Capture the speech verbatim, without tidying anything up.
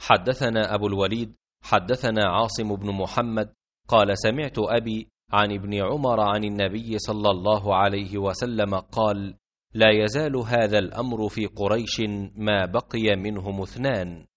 حدثنا أبو الوليد حدثنا عاصم بن محمد قال سمعت أبي عن ابن عمر عن النبي صلى الله عليه وسلم قال: لا يزال هذا الأمر في قريش ما بقي منهم اثنان: